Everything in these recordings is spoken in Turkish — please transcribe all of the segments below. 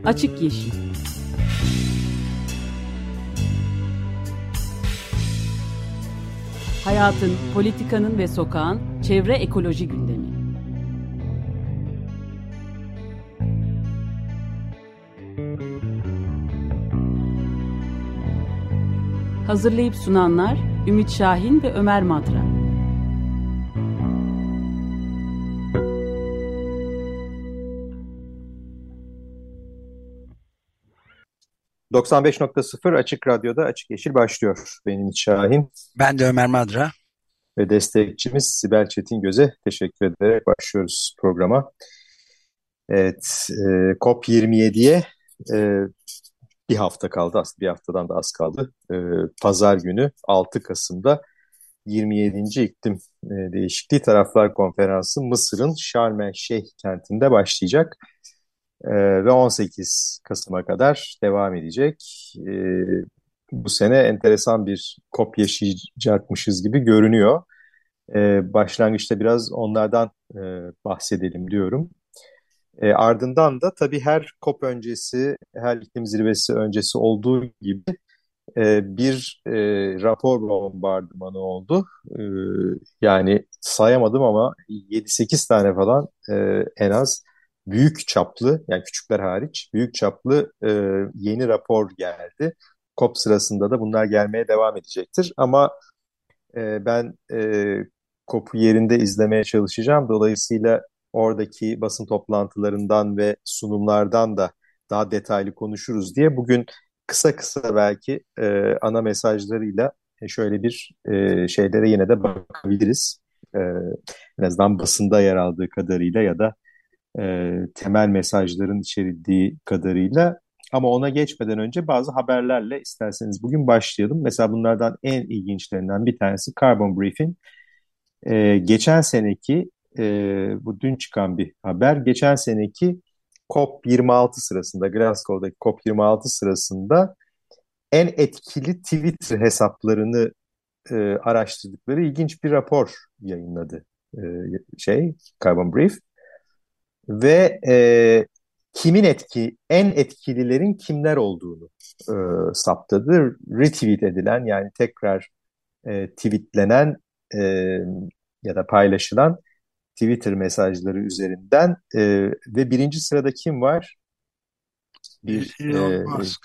Açık Yeşil. Hayatın, politikanın ve sokağın çevre ekoloji gündemi. Hazırlayıp sunanlar Ümit Şahin ve Ömer Madra. ...95.0 Açık Radyo'da Açık Yeşil başlıyor. Benim Ümit Şahin. Ben de Ömer Madra. Ve destekçimiz Sibel Çetingöz'e teşekkür ederek başlıyoruz programa. Evet, COP27'ye bir hafta kaldı. Aslında bir haftadan da az kaldı. Pazar günü 6 Kasım'da 27. İklim Değişikliği Taraflar Konferansı Mısır'ın Şarm El Şeyh kentinde başlayacak. Ve 18 Kasım'a kadar devam edecek. Bu sene enteresan bir COP yaşayacakmışız gibi görünüyor. Başlangıçta biraz onlardan bahsedelim diyorum. Ardından da tabii her COP öncesi, her iklim zirvesi öncesi olduğu gibi bir rapor bombardımanı oldu. Yani sayamadım ama 7-8 tane falan en az büyük çaplı, yani küçükler hariç büyük çaplı yeni rapor geldi. COP sırasında da bunlar gelmeye devam edecektir. Ama ben COP'u yerinde izlemeye çalışacağım. Dolayısıyla oradaki basın toplantılarından ve sunumlardan da daha detaylı konuşuruz diye bugün kısa kısa belki ana mesajlarıyla şöyle bir şeylere yine de bakabiliriz. En azından basında yer aldığı kadarıyla ya da temel mesajların içerildiği kadarıyla. Ama ona geçmeden önce bazı haberlerle isterseniz bugün başlayalım. Mesela bunlardan en ilginçlerinden bir tanesi Carbon Brief'in geçen seneki bu dün çıkan bir haber. Geçen seneki COP26 sırasında, Glasgow'daki COP26 sırasında en etkili Twitter hesaplarını araştırdıkları ilginç bir rapor yayınladı Carbon Brief. Ve en etkililerin kimler olduğunu saptadı. Retweet edilen, yani tekrar tweetlenen e, ya da paylaşılan Twitter mesajları üzerinden ve birinci sırada kim var? Elon Musk.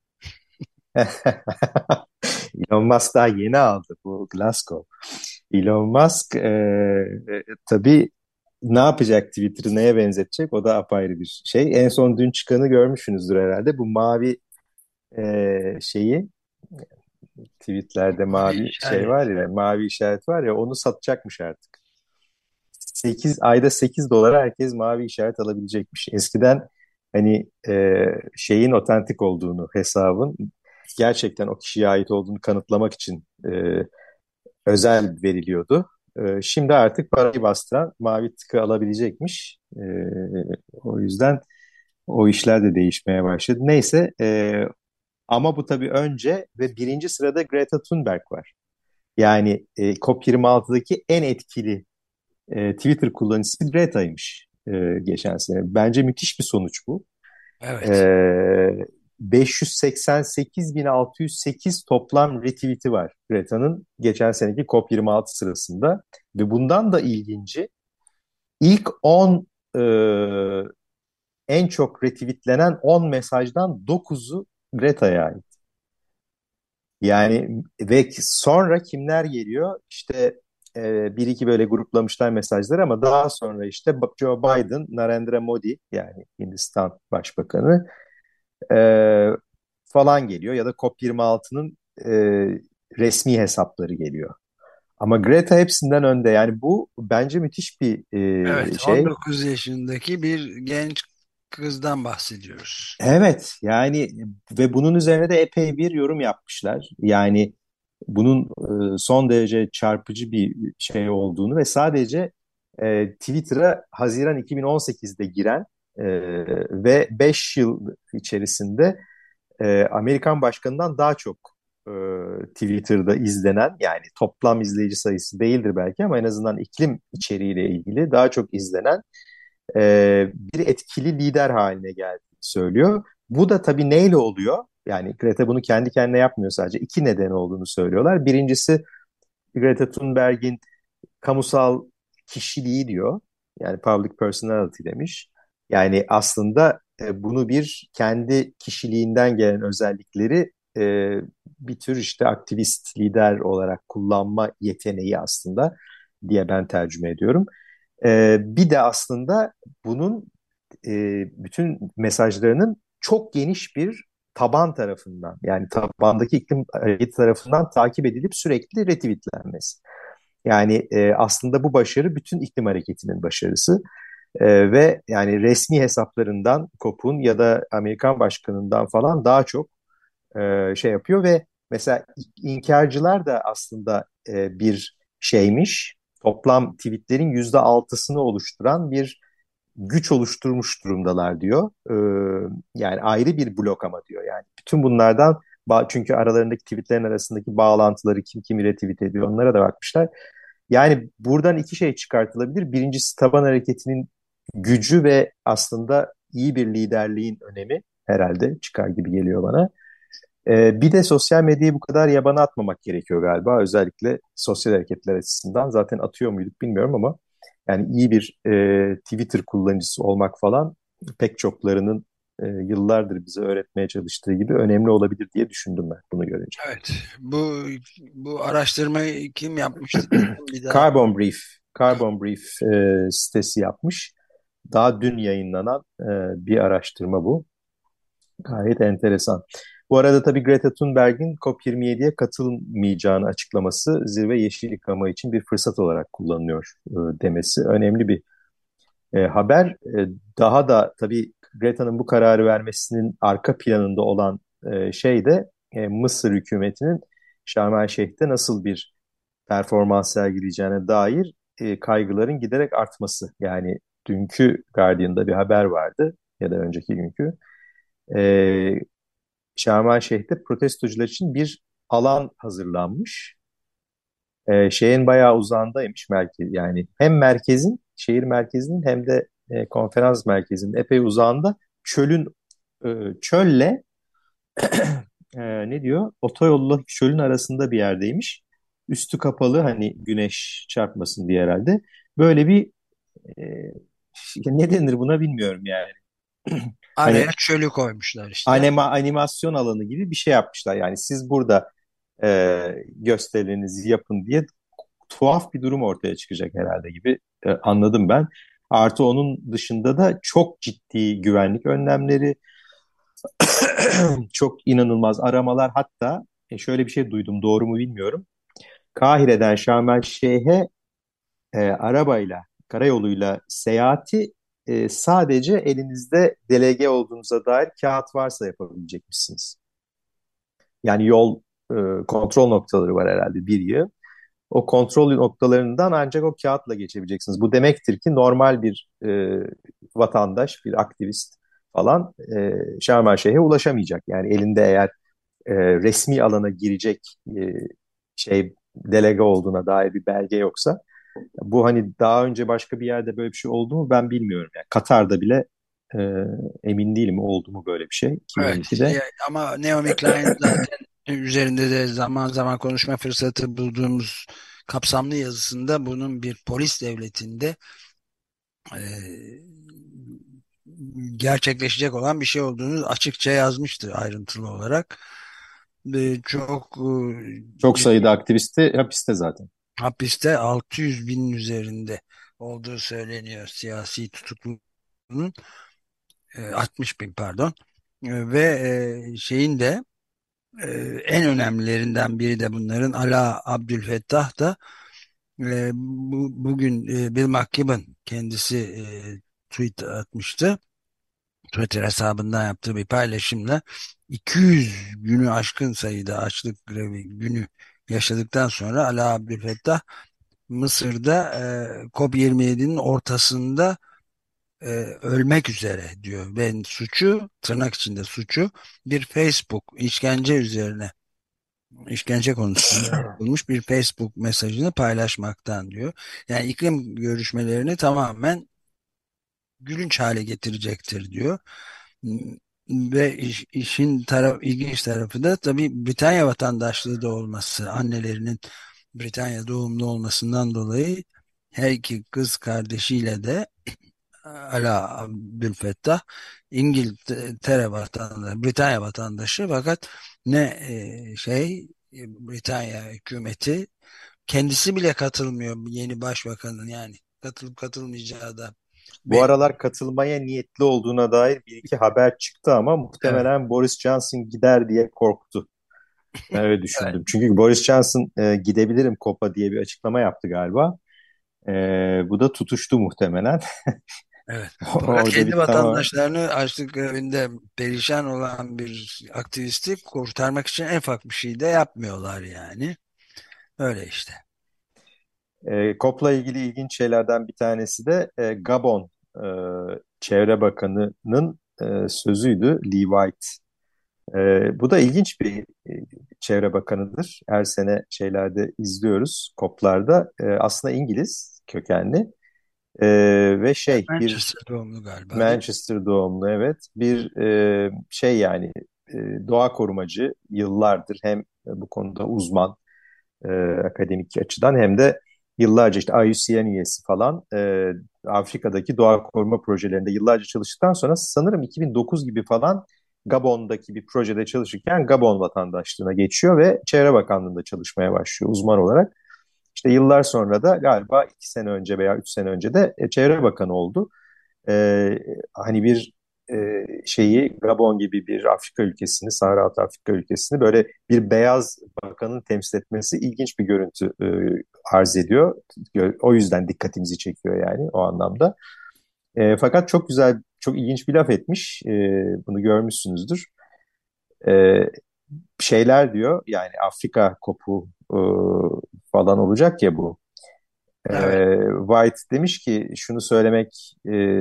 Elon Musk daha yeni aldı bu Glasgow. Elon Musk tabii ne yapacak, Twitter'ı neye benzetecek, o da apayrı bir şey. En son dün çıkanı görmüşsünüzdür herhalde. Bu mavi şeyi, tweetlerde Mavi mavi şey işaret. var ya, mavi işaret var ya, onu satacakmış artık. 8 dolara herkes mavi işaret alabilecekmiş. Eskiden hani şeyin otentik olduğunu, hesabın gerçekten o kişiye ait olduğunu kanıtlamak için özel veriliyordu. Şimdi artık parayı bastıran mavi tıkı alabilecekmiş. O yüzden o işler de değişmeye başladı. Neyse, ama bu tabii önce ve birinci sırada Greta Thunberg var. Yani COP26'daki en etkili Twitter kullanıcısı Greta'ymış geçen sene. Bence müthiş bir sonuç bu. Evet. E, 588.608 toplam retweet'i var Greta'nın geçen seneki COP26 sırasında. Ve bundan da ilginci, ilk 10 en çok retweetlenen 10 mesajdan 9'u Greta'ya ait. Yani ve sonra kimler geliyor? İşte bir iki böyle gruplamışlar mesajları, ama daha sonra işte Joe Biden, Narendra Modi, yani Hindistan Başbakanı e, falan geliyor, ya da COP26'nın e, resmi hesapları geliyor. Ama Greta hepsinden önde. Yani bu bence müthiş bir Evet. şey. 19 yaşındaki bir genç kızdan bahsediyoruz. Evet, yani ve bunun üzerine de epey bir yorum yapmışlar. Yani bunun son derece çarpıcı bir şey olduğunu ve sadece Twitter'a Haziran 2018'de giren e, ve 5 yıl içerisinde Amerikan başkanından daha çok e, Twitter'da izlenen, yani toplam izleyici sayısı değildir belki ama en azından iklim içeriğiyle ilgili daha çok izlenen bir etkili lider haline geldi söylüyor. Bu da tabii neyle oluyor? Yani Greta bunu kendi kendine yapmıyor sadece. İki neden olduğunu söylüyorlar. Birincisi Greta Thunberg'in kamusal kişiliği diyor. Yani public personality demiş. Yani aslında bunu bir kendi kişiliğinden gelen özellikleri bir tür işte aktivist lider olarak kullanma yeteneği aslında diye ben tercüme ediyorum. Bir de aslında bunun bütün mesajlarının çok geniş bir taban tarafından yani tabandaki iklim hareketi tarafından takip edilip sürekli retweetlenmesi. Yani aslında bu başarı bütün iklim hareketinin başarısı. Ve yani resmi hesaplarından COP'un ya da Amerikan başkanından falan daha çok şey yapıyor ve mesela inkarcılar da aslında bir şeymiş. Toplam tweetlerin %6'sını oluşturan bir güç oluşturmuş durumdalar diyor. Yani ayrı bir blok ama diyor. Yani bütün bunlardan çünkü aralarındaki tweetlerin arasındaki bağlantıları kim kimi retweet ediyor onlara da bakmışlar. Yani buradan iki şey çıkartılabilir. Birincisi taban hareketinin gücü ve aslında iyi bir liderliğin önemi herhalde çıkar gibi geliyor bana. Bir de sosyal medyayı bu kadar yabana atmamak gerekiyor galiba. Özellikle sosyal hareketler açısından. Zaten atıyor muyduk bilmiyorum ama yani iyi bir Twitter kullanıcısı olmak falan pek çoklarının yıllardır bize öğretmeye çalıştığı gibi önemli olabilir diye düşündüm ben bunu görünce. Evet. Bu araştırmayı kim yapmıştı? Bir daha. Carbon Brief sitesi yapmış. Daha dün yayınlanan bir araştırma bu. Gayet enteresan. Bu arada tabii Greta Thunberg'in COP27'ye katılmayacağını açıklaması zirve yeşil yıkama için bir fırsat olarak kullanılıyor demesi önemli bir haber. Daha da tabii Greta'nın bu kararı vermesinin arka planında olan şey de Mısır hükümetinin Şarm El Şeyh'te nasıl bir performans sergileyeceğine dair kaygıların giderek artması. Yani dünkü Guardian'da bir haber vardı ya da önceki günkü. E, Şarm El Şeyh'te protestocular için bir alan hazırlanmış. Şeyin bayağı uzağındaymış merkez. Yani hem merkezin, şehir merkezinin hem de konferans merkezinin epey uzağında çölün çölle ne diyor? Otoyolla çölün arasında bir yerdeymiş. Üstü kapalı hani güneş çarpmasın diye herhalde. Böyle bir e, ne denir buna bilmiyorum yani. Araya Hani çölü koymuşlar işte. animasyon alanı gibi bir şey yapmışlar. Yani siz burada gösterilerinizi yapın diye tuhaf bir durum ortaya çıkacak herhalde gibi anladım ben. Artı onun dışında da çok ciddi güvenlik önlemleri, çok inanılmaz aramalar. Hatta şöyle bir şey duydum, doğru mu bilmiyorum. Kahire'den Şarm El Şeyh'e arabayla, karayoluyla seyahati sadece elinizde delege olduğunuza dair kağıt varsa yapabilecekmişsiniz. Yani yol e, kontrol noktaları var herhalde bir yığın. O kontrol noktalarından ancak o kağıtla geçebileceksiniz. Bu demektir ki normal bir vatandaş, bir aktivist falan Şarm El Şeyh'e ulaşamayacak. Yani elinde eğer resmi alana girecek şey delege olduğuna dair bir belge yoksa bu hani daha önce başka bir yerde böyle bir şey oldu mu ben bilmiyorum. Yani Katar'da bile e, emin değilim oldu mu böyle bir şey Evet. 2012'de. Ama Naomi Klein zaten üzerinde de zaman zaman konuşma fırsatı bulduğumuz kapsamlı yazısında bunun bir polis devletinde e, gerçekleşecek olan bir şey olduğunu açıkça yazmıştı ayrıntılı olarak. Çok Çok sayıda aktivisti hapiste zaten. hapiste 600 binin üzerinde olduğu söyleniyor siyasi tutuklunun. 60 bin pardon. Ve şeyin de e, en önemlilerinden biri de bunların Ala Abdülfettah da bugün Bill McKibben kendisi tweet atmıştı. Twitter hesabından yaptığı bir paylaşımla 200 günü aşkın sayıda açlık grevi günü yaşadıktan sonra Ala Abdülfettah Mısır'da COP27'nin ortasında ölmek üzere diyor ve suçu tırnak içinde suçu bir Facebook işkence üzerine işkence konusunda yapılmış bir Facebook mesajını paylaşmaktan diyor. Yani iklim görüşmelerini tamamen gülünç hale getirecektir diyor. Ve işin ilginç tarafı da tabii Britanya vatandaşlığı da olması, annelerinin Britanya doğumlu olmasından dolayı her iki kız kardeşiyle de Ala Abdülfettah İngiltere vatandaşı, Britanya vatandaşı, fakat ne Britanya hükümeti, kendisi bile katılmıyor yeni başbakanın, yani katılıp katılmayacağı da Bu belli. aralar katılmaya niyetli olduğuna dair bir iki haber çıktı ama Evet, muhtemelen Boris Johnson gider diye korktu. Ben öyle evet, düşündüm. Çünkü Boris Johnson gidebilirim COP'a diye bir açıklama yaptı galiba. E, Bu da tutuştu muhtemelen. evet. Fakat Orada kendi bir tamam. vatandaşlarını açlık grevinde perişan olan bir aktivisti kurtarmak için en ufak bir şey de yapmıyorlar yani. Öyle işte. COP'la ilgili ilginç şeylerden bir tanesi de Gabon e, Çevre Bakanı'nın sözüydü, Lee White. Bu da ilginç bir çevre bakanıdır. Her sene şeylerde izliyoruz, COP'larda. Aslında İngiliz kökenli. Ve bir Manchester doğumlu galiba, değil mi? Manchester doğumlu, evet. Bir yani e, doğa korumacı yıllardır, hem bu konuda uzman e, akademik açıdan, hem de yıllarca işte IUCN üyesi falan, Afrika'daki doğa koruma projelerinde yıllarca çalıştıktan sonra sanırım 2009 gibi falan Gabon'daki bir projede çalışırken Gabon vatandaşlığına geçiyor ve Çevre Bakanlığı'nda çalışmaya başlıyor uzman olarak. İşte yıllar sonra da galiba 2 sene önce veya 3 sene önce de Çevre Bakanı oldu. Hani bir Gabon gibi bir Afrika ülkesini, Sahra Altı Afrika ülkesini böyle bir beyaz bakanın temsil etmesi ilginç bir görüntü arz ediyor. O yüzden dikkatimizi çekiyor yani o anlamda. Fakat çok güzel, çok ilginç bir laf etmiş. Bunu görmüşsünüzdür. E, Şeyler diyor, yani Afrika kopu falan olacak ya bu. Evet. White demiş ki, şunu söylemek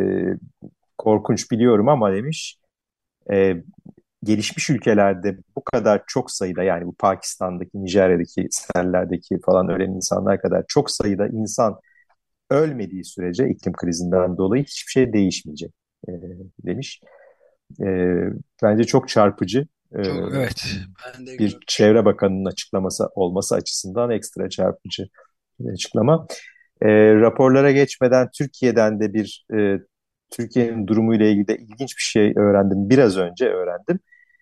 korkunç biliyorum ama demiş, e, gelişmiş ülkelerde bu kadar çok sayıda, yani bu Pakistan'daki, Nijerya'daki sellerdeki falan ölen insanlar kadar çok sayıda insan ölmediği sürece iklim krizinden dolayı hiçbir şey değişmeyecek e, demiş. E, Bence çok çarpıcı. Çok, evet. Ben de Bir görmüştüm. çevre bakanının açıklaması olması açısından ekstra çarpıcı bir açıklama. Raporlara geçmeden Türkiye'den de Türkiye'nin durumuyla ilgili de ilginç bir şey öğrendim. Biraz önce öğrendim.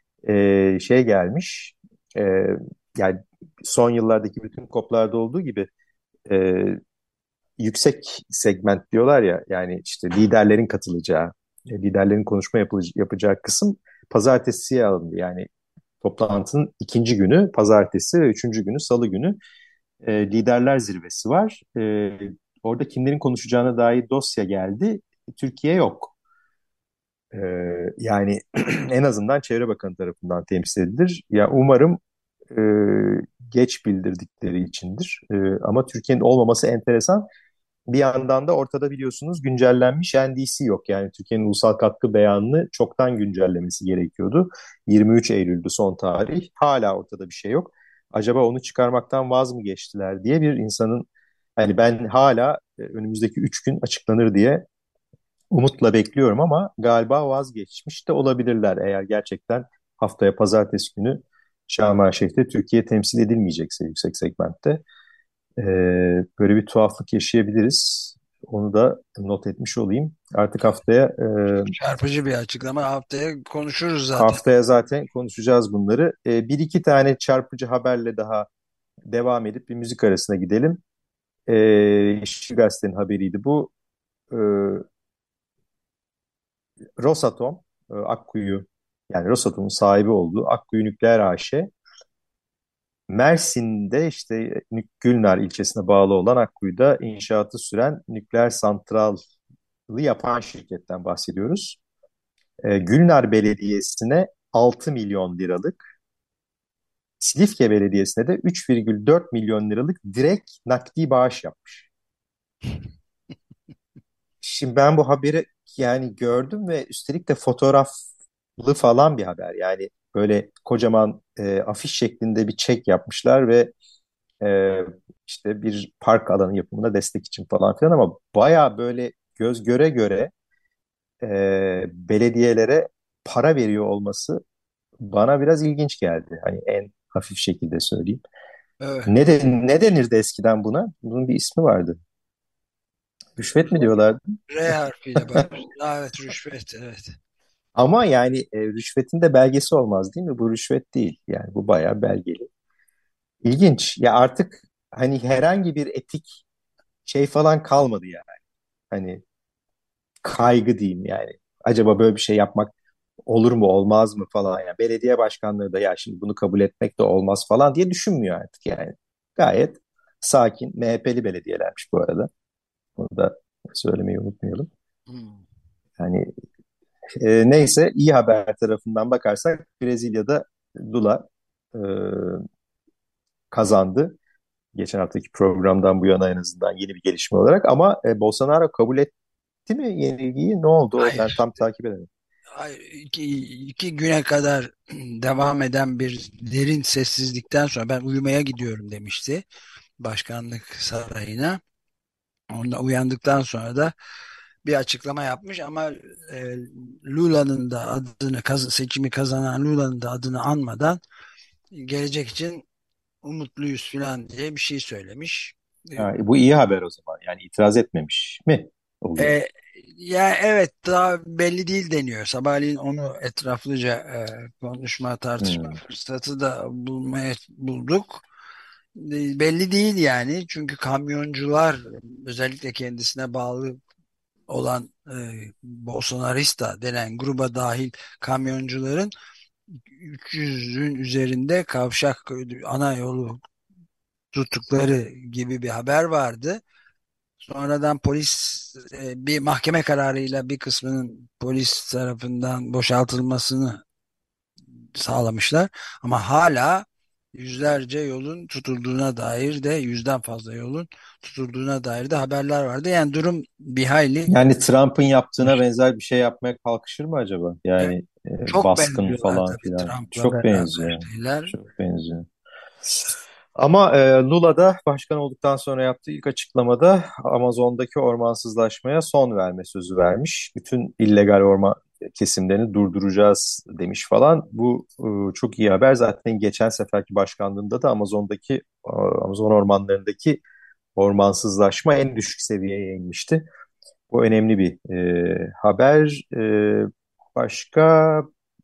Gelmiş. E, Yani son yıllardaki bütün COP'larda olduğu gibi e, yüksek segment diyorlar ya, yani işte liderlerin katılacağı, liderlerin konuşma yapacağı kısım pazartesiye alındı. Yani toplantının ikinci günü pazartesi ve üçüncü günü salı günü liderler zirvesi var. Orada kimlerin konuşacağına dair dosya geldi. Türkiye yok. E, Yani en azından Çevre Bakanı tarafından temsil edilir. Ya umarım e, geç bildirdikleri içindir. Ama Türkiye'nin olmaması enteresan. Bir yandan da ortada biliyorsunuz güncellenmiş NDC yok. Yani Türkiye'nin ulusal katkı beyanını çoktan güncellemesi gerekiyordu. 23 Eylül'dü son tarih. Hala ortada bir şey yok. Acaba onu çıkarmaktan vaz mı geçtiler diye bir insanın, hani ben hala önümüzdeki 3 gün açıklanır diye umutla bekliyorum ama galiba vazgeçmiş de olabilirler, eğer gerçekten haftaya pazartesi günü Şarm El Şeyh'te Türkiye temsil edilmeyecekse yüksek segmentte. Böyle bir tuhaflık yaşayabiliriz. Onu da not etmiş olayım. Artık Çarpıcı bir açıklama. Haftaya konuşuruz zaten. haftaya zaten konuşacağız bunları. Bir iki tane çarpıcı haberle daha devam edip bir müzik arasına gidelim. Yeşil Gazete'nin haberiydi bu. Ee, Rosatom, Akkuyu, yani Rosatom'un sahibi olduğu Akkuyu Nükleer AŞ, Mersin'de işte Gülnar ilçesine bağlı olan Akkuyu'da inşaatı süren nükleer santralı yapan şirketten bahsediyoruz. Gülnar Belediyesi'ne 6 milyon liralık, Silifke Belediyesi'ne de 3,4 milyon liralık direkt nakdi bağış yapmış. Şimdi ben bu haberi yani gördüm ve üstelik de fotoğraflı falan bir haber. Yani böyle kocaman afiş şeklinde bir çek yapmışlar ve e, işte bir park alanı yapımına destek için falan filan, ama baya böyle göz göre göre belediyelere para veriyor olması bana biraz ilginç geldi. Hani en hafif şekilde söyleyeyim. Evet. Ne denirdi eskiden buna? Bunun bir ismi vardı. Rüşvet mi diyorlardı? R harfiyle başlıyor. Evet, rüşvet, evet. Ama yani rüşvetin de belgesi olmaz değil mi? Bu rüşvet değil. Yani bu bayağı belgeli. İlginç. Ya artık hani herhangi bir etik şey falan kalmadı yani. Hani kaygı diyeyim yani. Acaba böyle bir şey yapmak olur mu olmaz mı falan. Yani belediye başkanları da ya şimdi bunu kabul etmek de olmaz falan diye düşünmüyor artık yani. Gayet sakin MHP'li belediyelermiş bu arada. Onu da söylemeyi unutmayalım. Hmm. Yani neyse iyi haber tarafından bakarsak Brezilya'da Lula e, kazandı. Geçen haftaki programdan bu yana en azından yeni bir gelişme olarak ama Bolsonaro kabul etti mi yenilgiyi? Ne oldu o? Ben Hayır. tam takip edemedim. Hayır. İki güne kadar devam eden bir derin sessizlikten sonra ben uyumaya gidiyorum demişti başkanlık sarayına. Onda uyandıktan sonra da bir açıklama yapmış ama e, Lula'nın da adını seçimi kazanan Lula'nın da adını anmadan gelecek için umutluyuz falan diye bir şey söylemiş. Ha, bu iyi haber o zaman. Yani itiraz etmemiş mi oluyor? E, Ya evet, daha belli değil deniyor. Sabahleyin onu etraflıca konuşma tartışma Hmm. fırsatı da bulduk. Belli değil yani, çünkü kamyoncular, özellikle kendisine bağlı olan Bolsonarista denen gruba dahil kamyoncuların 300'ün üzerinde kavşak ana yolu tuttukları gibi bir haber vardı. Sonradan polis bir mahkeme kararıyla bir kısmının polis tarafından boşaltılmasını sağlamışlar. Ama hala yüzlerce yolun tutulduğuna dair de, yüzden fazla yolun tutulduğuna dair de haberler vardı. Yani durum bir hayli Yani Trump'ın yaptığına benzer bir şey yapmaya kalkışır mı acaba? evet, Yani çok baskın benziyorlar falan tabii filan. Trump'la Çok beraber benziyor. şeyler. Çok benziyor. Ama Lula da başkan olduktan sonra yaptığı ilk açıklamada Amazon'daki ormansızlaşmaya son verme sözü vermiş. Bütün illegal orman kesimlerini durduracağız demiş falan. Bu çok iyi haber. Zaten geçen seferki başkanlığında da Amazon ormanlarındaki ormansızlaşma en düşük seviyeye inmişti. Bu önemli bir haber. Başka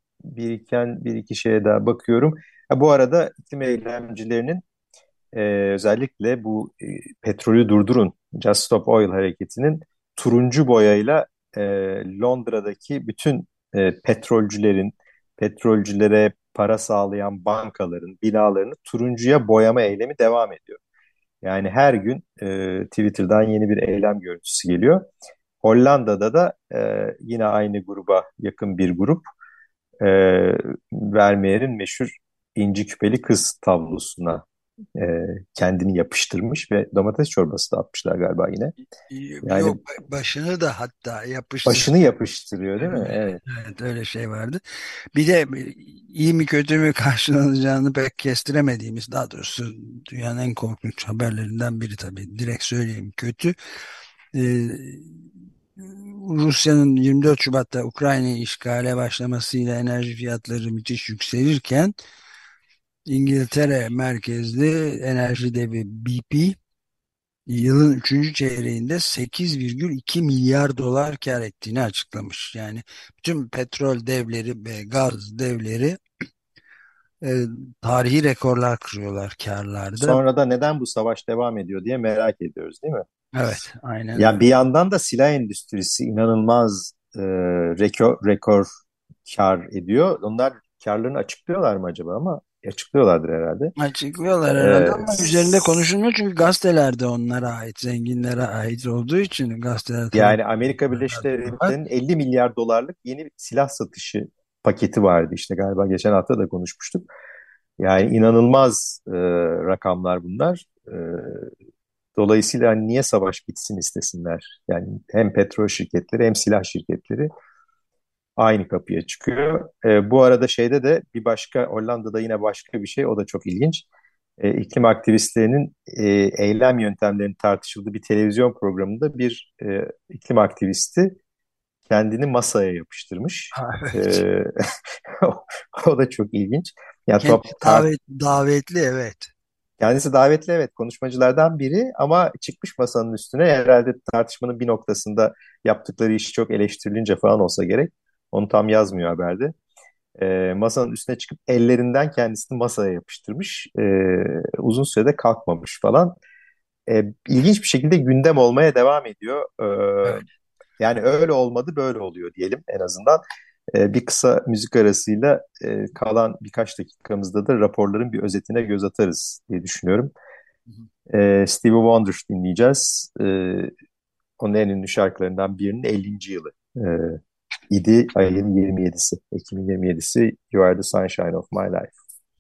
bir iki şeye daha bakıyorum. Ha, bu arada iklim eylemcilerinin özellikle bu petrolü durdurun, Just Stop Oil hareketinin turuncu boyayla e, Londra'daki bütün petrolcülere para sağlayan bankaların binalarını turuncuya boyama eylemi devam ediyor. Yani her gün Twitter'dan yeni bir eylem görüntüsü geliyor. Hollanda'da da yine aynı gruba yakın bir grup e, Vermeer'in meşhur inci küpeli kız tablosuna e, kendini yapıştırmış ve domates çorbası da atmışlar galiba yine. Yani Yok, başını da hatta başını yapıştırmış. yapıştırıyor değil mi? Evet. Evet, öyle şey vardı. Bir de iyi mi kötü mü karşılanacağını pek kestiremediğimiz, daha doğrusu dünyanın en korkunç haberlerinden biri, tabii direkt söyleyeyim, kötü. Ee, Rusya'nın 24 Şubat'ta Ukrayna'yı işgale başlamasıyla enerji fiyatları müthiş yükselirken İngiltere merkezli enerji devi BP yılın üçüncü çeyreğinde 8,2 milyar dolar kar ettiğini açıklamış. Yani bütün petrol devleri ve gaz devleri e, tarihi rekorlar kırıyorlar karlarda. Sonra da neden bu savaş devam ediyor diye merak ediyoruz değil mi? Evet, aynen Ya öyle. bir yandan da silah endüstrisi inanılmaz rekor kar ediyor. Onlar karlarını açıklıyorlar mı acaba ama açıklıyorlardır herhalde. Açıklıyorlar herhalde E, ama üzerinde konuşulmuyor, çünkü gazetelerde onlara ait, zenginlere ait olduğu için gazeteler, Yani Amerika televizyonlar, Birleşik radyolar. Devletleri'nin 50 milyar dolarlık yeni bir silah satışı paketi vardı işte galiba geçen hafta da konuşmuştuk. Yani inanılmaz rakamlar bunlar. Dolayısıyla hani niye savaş bitsin istesinler? Yani hem petrol şirketleri hem silah şirketleri aynı kapıya çıkıyor. Bu arada şeyde de bir başka Hollanda'da yine başka bir şey o da çok ilginç. İklim aktivistlerinin eylem yöntemlerinin tartışıldığı bir televizyon programında bir iklim aktivisti kendini masaya yapıştırmış. Ha, evet. Ee, o da çok ilginç. Yani Kendisi davetli, evet. kendisi davetli, evet, konuşmacılardan biri ama çıkmış masanın üstüne, herhalde tartışmanın bir noktasında yaptıkları iş çok eleştirilince falan olsa gerek. Onu tam yazmıyor haberde. Masanın üstüne çıkıp ellerinden kendisini masaya yapıştırmış. Uzun sürede kalkmamış falan. İlginç bir şekilde gündem olmaya devam ediyor. Evet. Yani öyle olmadı, böyle oluyor diyelim en azından. Bir kısa müzik arasıyla kalan birkaç dakikamızda da raporların bir özetine göz atarız diye düşünüyorum. Stevie Wonder dinleyeceğiz. Onun en ünlü şarkılarından birinin 50. yılı idi. Ayın 27'si, Ekim'in 27'si, You Are the Sunshine of My Life.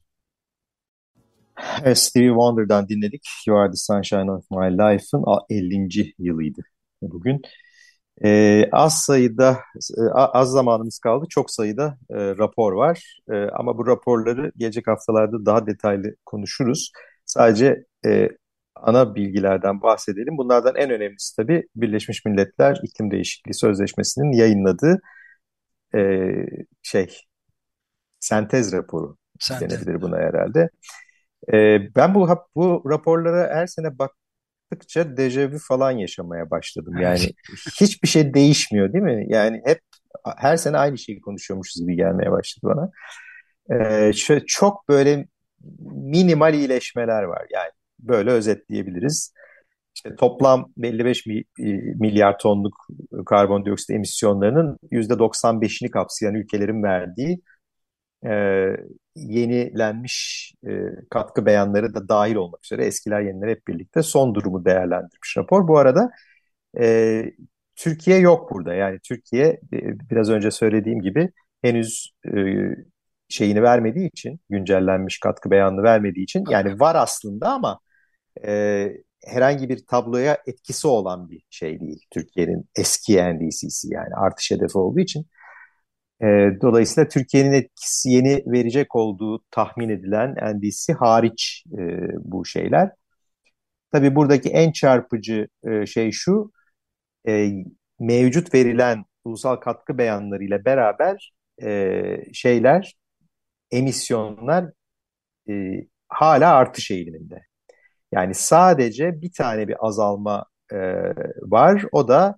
Evet, Stevie Wonder'dan dinledik. You Are the Sunshine of My Life'ın 50. yılıydı bugün. Az sayıda, az zamanımız kaldı. Çok sayıda rapor var. Ama bu raporları gelecek haftalarda daha detaylı konuşuruz. Sadece ana bilgilerden bahsedelim. Bunlardan en önemlisi tabii Birleşmiş Milletler İklim Değişikliği Sözleşmesi'nin yayınladığı e, şey sentez raporu Sentez. denebilir buna herhalde. Ben bu raporlara her sene baktıkça dejavu falan yaşamaya başladım. Evet. Yani hiçbir şey değişmiyor, değil mi? Yani hep her sene aynı şeyi konuşuyormuşuz gibi gelmeye başladı bana. Şöyle çok böyle minimal iyileşmeler var. Yani böyle özetleyebiliriz. İşte toplam 55 milyar tonluk karbondioksit emisyonlarının %95'ini kapsayan ülkelerin verdiği e, yenilenmiş katkı beyanları da dahil olmak üzere eskiler yeniler hep birlikte son durumu değerlendirmiş rapor. Bu arada e, Türkiye yok burada. Yani Türkiye biraz önce söylediğim gibi henüz şeyini vermediği için, güncellenmiş katkı beyanını vermediği için, yani var aslında ama herhangi bir tabloya etkisi olan bir şey değil. Türkiye'nin eski NDC'si, yani artış hedefi olduğu için. Dolayısıyla Türkiye'nin etkisi, yeni verecek olduğu tahmin edilen NDC hariç bu şeyler. Tabii buradaki en çarpıcı şey şu, e, mevcut verilen ulusal katkı beyanlarıyla beraber şeyler, emisyonlar hala artış eğiliminde. Yani sadece bir tane bir azalma var. O da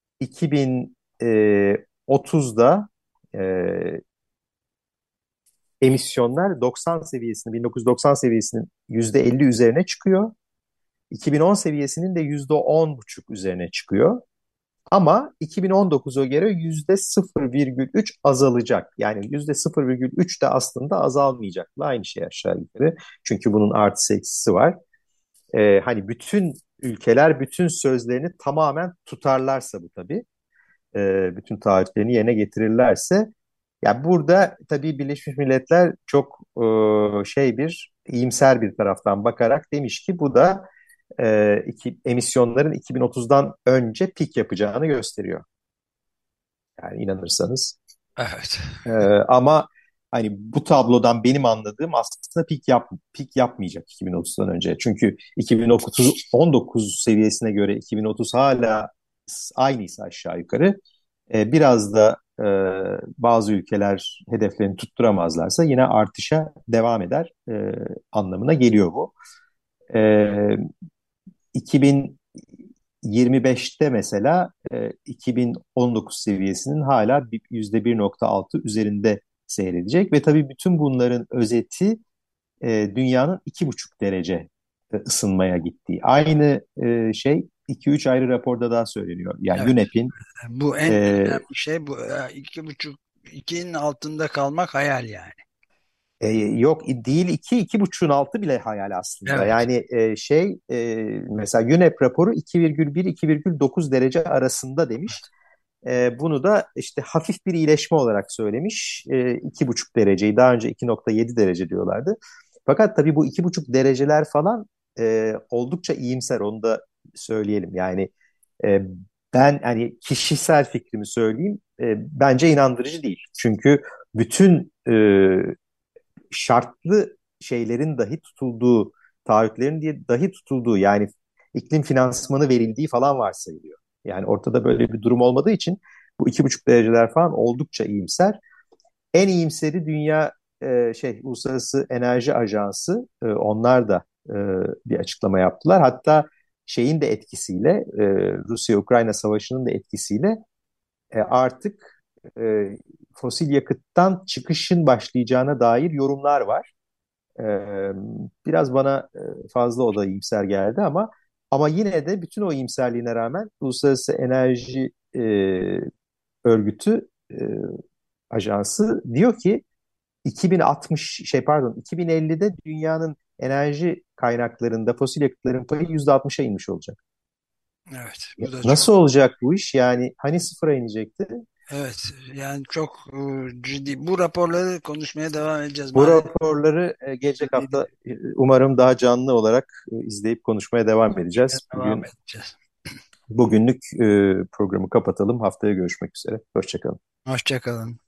2030'da emisyonlar 90 seviyesini, 1990 seviyesinin %50 üzerine çıkıyor. 2010 seviyesinin de %10,5 üzerine çıkıyor. Ama 2019'a göre %0,3 azalacak. Yani %0,3 de aslında azalmayacak. Aynı şey aşağı yukarı. Çünkü bunun artısı eksisi var. Hani bütün ülkeler bütün sözlerini tamamen tutarlarsa bu tabii, bütün taahhütlerini yerine getirirlerse, ya burada tabii Birleşmiş Milletler çok bir iyimser bir taraftan bakarak demiş ki bu da emisyonların 2030'dan önce pik yapacağını gösteriyor. Yani inanırsanız. Evet. E, Ama hani bu tablodan benim anladığım aslında pik yapmayacak 2030'dan önce. Çünkü 2019 seviyesine göre 2030 hala aynıysa aşağı yukarı, biraz da bazı ülkeler hedeflerini tutturamazlarsa yine artışa devam eder anlamına geliyor bu. E, 2025'te mesela 2019 seviyesinin hala %1,6 üzerinde seyredecek ve tabii bütün bunların özeti dünyanın 2,5 derece ısınmaya gittiği. Aynı şey 2-3 ayrı raporda daha söyleniyor. Yani Evet. UNEP'in Bu en e, önemli şey bu. 2,5, 2'nin altında kalmak hayal yani. yok değil, 2,5'un altı bile hayal aslında. Evet. Yani mesela UNEP raporu 2,1-2,9 derece arasında demiş. Bunu da işte hafif bir iyileşme olarak söylemiş. 2,5 dereceyi daha önce 2,7 derece diyorlardı. Fakat tabii bu 2,5 dereceler falan oldukça iyimser, onu da söyleyelim. Yani e, ben hani kişisel fikrimi söyleyeyim, bence inandırıcı değil. Çünkü bütün şartlı şeylerin dahi tutulduğu, taahhütlerin diye dahi tutulduğu, yani iklim finansmanı verildiği falan varsayılıyor. Yani ortada böyle bir durum olmadığı için Bu 2,5 dereceler falan oldukça iyimser. En iyimseri dünya Uluslararası Enerji Ajansı. Onlar da e, bir açıklama yaptılar. Hatta şeyin de etkisiyle Rusya-Ukrayna Savaşı'nın da etkisiyle artık fosil yakıttan çıkışın başlayacağına dair yorumlar var. E, Biraz bana fazla o da iyimser geldi ama yine de bütün o iyimserliğine rağmen Uluslararası Enerji Örgütü Ajansı diyor ki 2050'de dünyanın enerji kaynaklarında fosil yakıtların payı %60'a inmiş olacak. Evet, bu da çok. Nasıl olacak bu iş? Yani hani sıfıra inecekti? Evet, yani çok ciddi. Bu raporları konuşmaya devam edeceğiz. Bu Maalesef raporları gelecek hafta umarım daha canlı olarak izleyip konuşmaya devam konuşmaya edeceğiz. devam edeceğiz. Bugünlük programı kapatalım. Haftaya görüşmek üzere. Hoşçakalın. Hoşça kalın.